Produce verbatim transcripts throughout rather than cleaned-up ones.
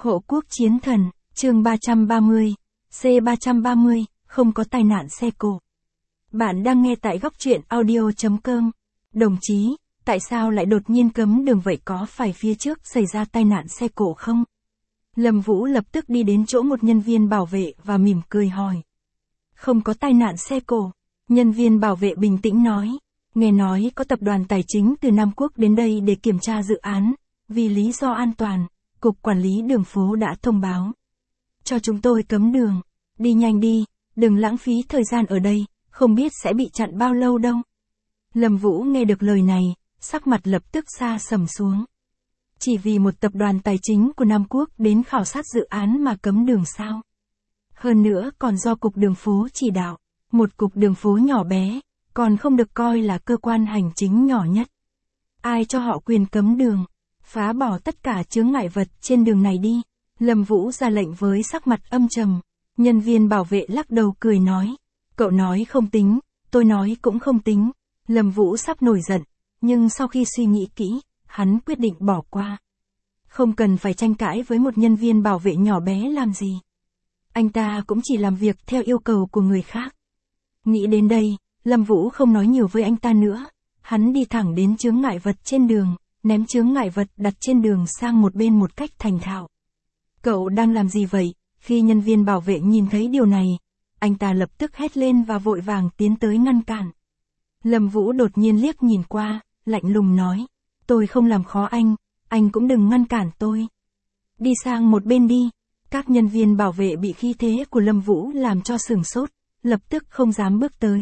Hộ quốc chiến thần, chương ba trăm ba mươi, C ba trăm ba mươi, không có tai nạn xe cộ. Bạn đang nghe tại góc truyện audio chấm com. Đồng chí, tại sao lại đột nhiên cấm đường vậy, có phải phía trước xảy ra tai nạn xe cộ không? Lâm Vũ lập tức đi đến chỗ một nhân viên bảo vệ và mỉm cười hỏi. Không có tai nạn xe cộ. Nhân viên bảo vệ bình tĩnh nói. Nghe nói có tập đoàn tài chính từ Nam Quốc đến đây để kiểm tra dự án. Vì lý do an toàn, Cục Quản lý Đường phố đã thông báo cho chúng tôi cấm đường. Đi nhanh đi, đừng lãng phí thời gian ở đây, không biết sẽ bị chặn bao lâu đâu. Lâm Vũ nghe được lời này, sắc mặt lập tức sa sầm xuống. Chỉ vì một tập đoàn tài chính của Nam Quốc đến khảo sát dự án mà cấm đường sao? Hơn nữa còn do Cục Đường phố chỉ đạo, một cục đường phố nhỏ bé, còn không được coi là cơ quan hành chính nhỏ nhất. Ai cho họ quyền cấm đường? Phá bỏ tất cả chướng ngại vật trên đường này đi. Lâm Vũ ra lệnh với sắc mặt âm trầm. Nhân viên bảo vệ lắc đầu cười nói. Cậu nói không tính, tôi nói cũng không tính. Lâm Vũ sắp nổi giận, nhưng sau khi suy nghĩ kỹ, hắn quyết định bỏ qua. Không cần phải tranh cãi với một nhân viên bảo vệ nhỏ bé làm gì. Anh ta cũng chỉ làm việc theo yêu cầu của người khác. Nghĩ đến đây, Lâm Vũ không nói nhiều với anh ta nữa. Hắn đi thẳng đến chướng ngại vật trên đường, ném chướng ngại vật đặt trên đường sang một bên một cách thành thạo. Cậu đang làm gì vậy? Khi nhân viên bảo vệ nhìn thấy điều này, anh ta lập tức hét lên và vội vàng tiến tới ngăn cản. Lâm Vũ đột nhiên liếc nhìn qua, lạnh lùng nói. Tôi không làm khó anh, anh cũng đừng ngăn cản tôi. Đi sang một bên đi. Các nhân viên bảo vệ bị khí thế của Lâm Vũ làm cho sửng sốt, lập tức không dám bước tới.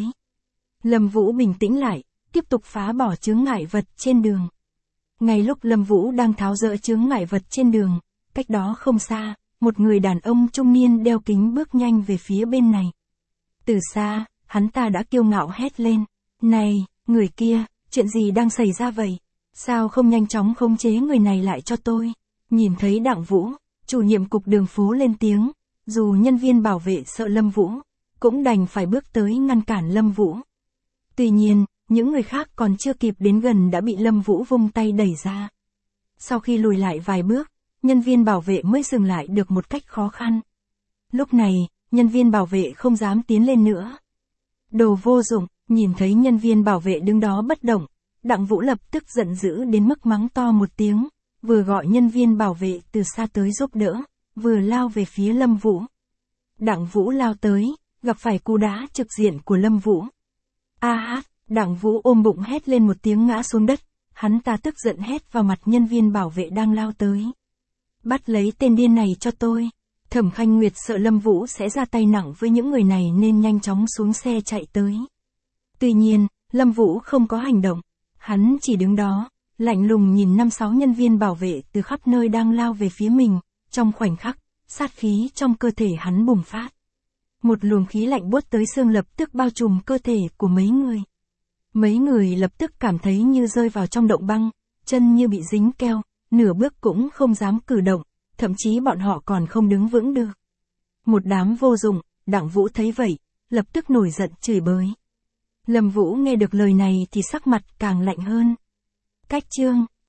Lâm Vũ bình tĩnh lại, tiếp tục phá bỏ chướng ngại vật trên đường. Ngay lúc Lâm Vũ đang tháo dỡ chướng ngại vật trên đường, cách đó không xa, một người đàn ông trung niên đeo kính bước nhanh về phía bên này. Từ xa, hắn ta đã kiêu ngạo hét lên. Này, người kia, chuyện gì đang xảy ra vậy? Sao không nhanh chóng khống chế người này lại cho tôi? Nhìn thấy Đặng Vũ, chủ nhiệm cục đường phố lên tiếng, dù nhân viên bảo vệ sợ Lâm Vũ, cũng đành phải bước tới ngăn cản Lâm Vũ. Tuy nhiên, những người khác còn chưa kịp đến gần đã bị Lâm Vũ vung tay đẩy ra. Sau khi lùi lại vài bước, nhân viên bảo vệ mới dừng lại được một cách khó khăn. Lúc này, nhân viên bảo vệ không dám tiến lên nữa. Đồ vô dụng, nhìn thấy nhân viên bảo vệ đứng đó bất động, Đặng Vũ lập tức giận dữ đến mức mắng to một tiếng, vừa gọi nhân viên bảo vệ từ xa tới giúp đỡ, vừa lao về phía Lâm Vũ. Đặng Vũ lao tới, gặp phải cú đá trực diện của Lâm Vũ. A hát, Đặng Vũ ôm bụng hét lên một tiếng ngã xuống đất, hắn ta tức giận hét vào mặt nhân viên bảo vệ đang lao tới. Bắt lấy tên điên này cho tôi. Thẩm Khanh Nguyệt sợ Lâm Vũ sẽ ra tay nặng với những người này nên nhanh chóng xuống xe chạy tới. Tuy nhiên, Lâm Vũ không có hành động, hắn chỉ đứng đó, lạnh lùng nhìn năm sáu nhân viên bảo vệ từ khắp nơi đang lao về phía mình, trong khoảnh khắc, sát khí trong cơ thể hắn bùng phát. Một luồng khí lạnh buốt tới xương lập tức bao trùm cơ thể của mấy người. Mấy người lập tức cảm thấy như rơi vào trong động băng, chân như bị dính keo, nửa bước cũng không dám cử động, thậm chí bọn họ còn không đứng vững được. Một đám vô dụng, Đặng Vũ thấy vậy, lập tức nổi giận chửi bới. Lâm Vũ nghe được lời này thì sắc mặt càng lạnh hơn. Cách chương,